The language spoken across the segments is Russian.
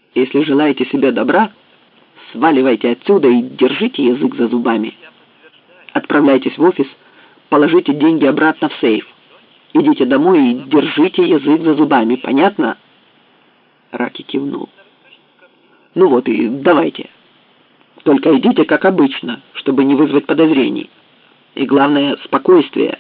Если желаете себе добра, сваливайте отсюда и держите язык за зубами. Отправляйтесь в офис, положите деньги обратно в сейф. Идите домой и держите язык за зубами. Понятно?» Раки кивнул. «Ну вот и давайте. Только идите как обычно, чтобы не вызвать подозрений. И главное, спокойствие».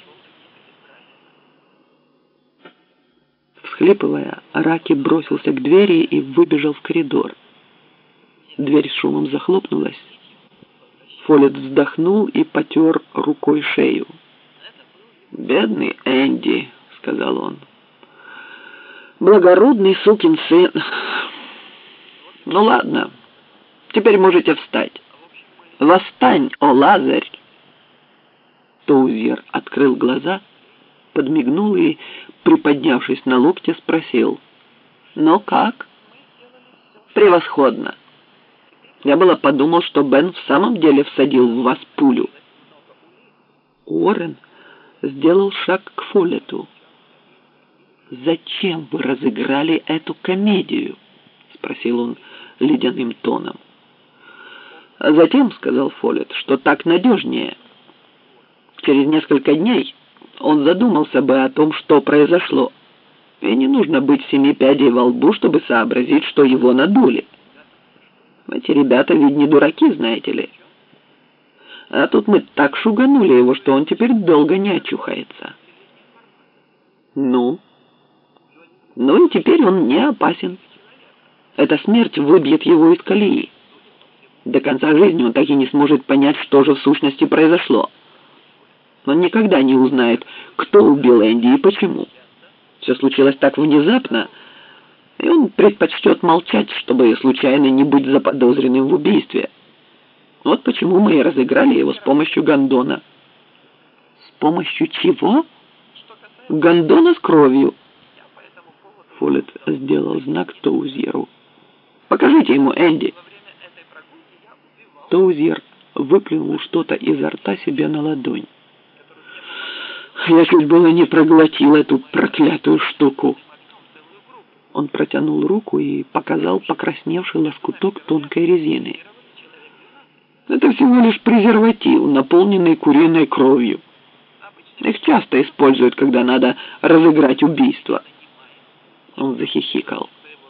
Всхлипывая, Раки бросился к двери и выбежал в коридор. Дверь с шумом захлопнулась. Фоллетт вздохнул и потер рукой шею. «Бедный Энди», — сказал он. «Благородный сукин сын. Ну ладно, теперь можете встать. Восстань, о Лазарь!» Тоузер открыл глаза, подмигнул и, приподнявшись на локте, спросил: «Ну как?» «Превосходно. Я было подумал, что Бен в самом деле всадил в вас пулю». Уоррен сделал шаг к Фоллетту. «Зачем вы разыграли эту комедию?» — спросил он ледяным тоном. «А затем, — сказал Фоллетт, — что так надежнее. Через несколько дней он задумался бы о том, что произошло, и не нужно быть 7 пядей во лбу, чтобы сообразить, что его надули. Эти ребята ведь не дураки, знаете ли. А тут мы так шуганули его, что он теперь долго не очухается. Ну и теперь он не опасен. Эта смерть выбьет его из колеи. До конца жизни он так и не сможет понять, что же в сущности произошло. Он никогда не узнает, кто убил Энди и почему. Все случилось так внезапно, и он предпочтет молчать, чтобы случайно не быть заподозренным в убийстве. Вот почему мы и разыграли его с помощью гондона». «С помощью чего?» «Гондона с кровью». Фоллетт сделал знак Тоузеру. «Покажите ему, Энди». Тоузер выплюнул что-то изо рта себе на ладонь. «Я чуть было не проглотил эту проклятую штуку». Он протянул руку и показал покрасневший лоскуток тонкой резины. «Это всего лишь презерватив, наполненный куриной кровью. Их часто используют, когда надо разыграть убийство». Он захихикал.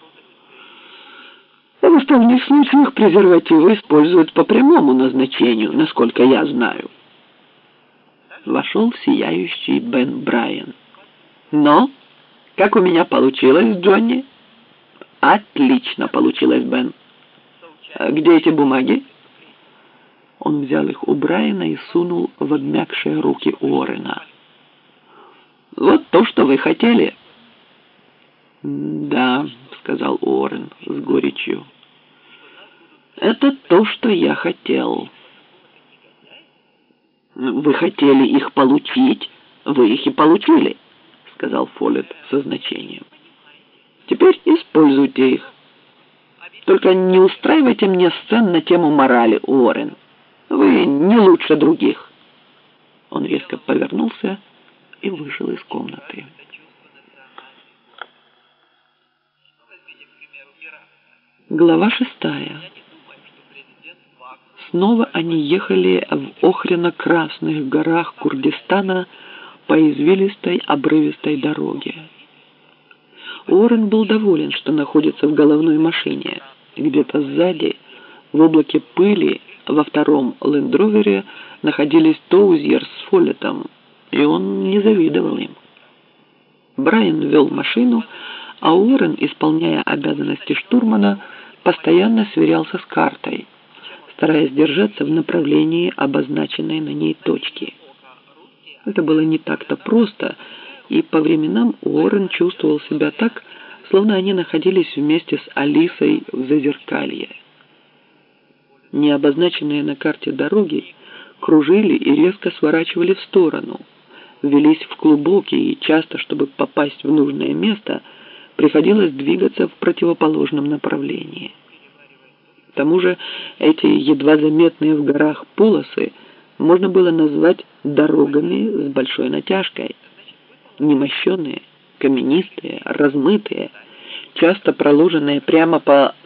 В остальных случаях презервативы используют по прямому назначению, насколько я знаю. Вошел сияющий Бен Брайан. «Но, как у меня получилось, Джонни?» «Отлично получилось, Бен. А где эти бумаги?» Он взял их у Брайана и сунул в обмякшие руки Уоррена. «Вот то, что вы хотели». «Да», — сказал Уоррен с горечью. «Это то, что я хотел». «Вы хотели их получить, вы их и получили», — сказал Фоллетт со значением. «Теперь используйте их. Только не устраивайте мне сцен на тему морали, Уоррен. Вы не лучше других». Он резко повернулся и вышел из комнаты. Глава 6. Снова они ехали в охряно-красных горах Курдистана по извилистой обрывистой дороге. Уоррен был доволен, что находится в головной машине. Где-то сзади, в облаке пыли, во втором лендровере находились Тоузер с Фоллеттом, и он не завидовал им. Брайан вел машину, а Уоррен, исполняя обязанности штурмана, постоянно сверялся с картой, стараясь держаться в направлении обозначенной на ней точки. Это было не так-то просто, и по временам Уоррен чувствовал себя так, словно они находились вместе с Алисой в Зазеркалье. Необозначенные на карте дороги кружили и резко сворачивали в сторону, велись в клубок, и часто, чтобы попасть в нужное место, приходилось двигаться в противоположном направлении. К тому же эти едва заметные в горах полосы можно было назвать дорогами с большой натяжкой. Немощенные, каменистые, размытые, часто проложенные прямо по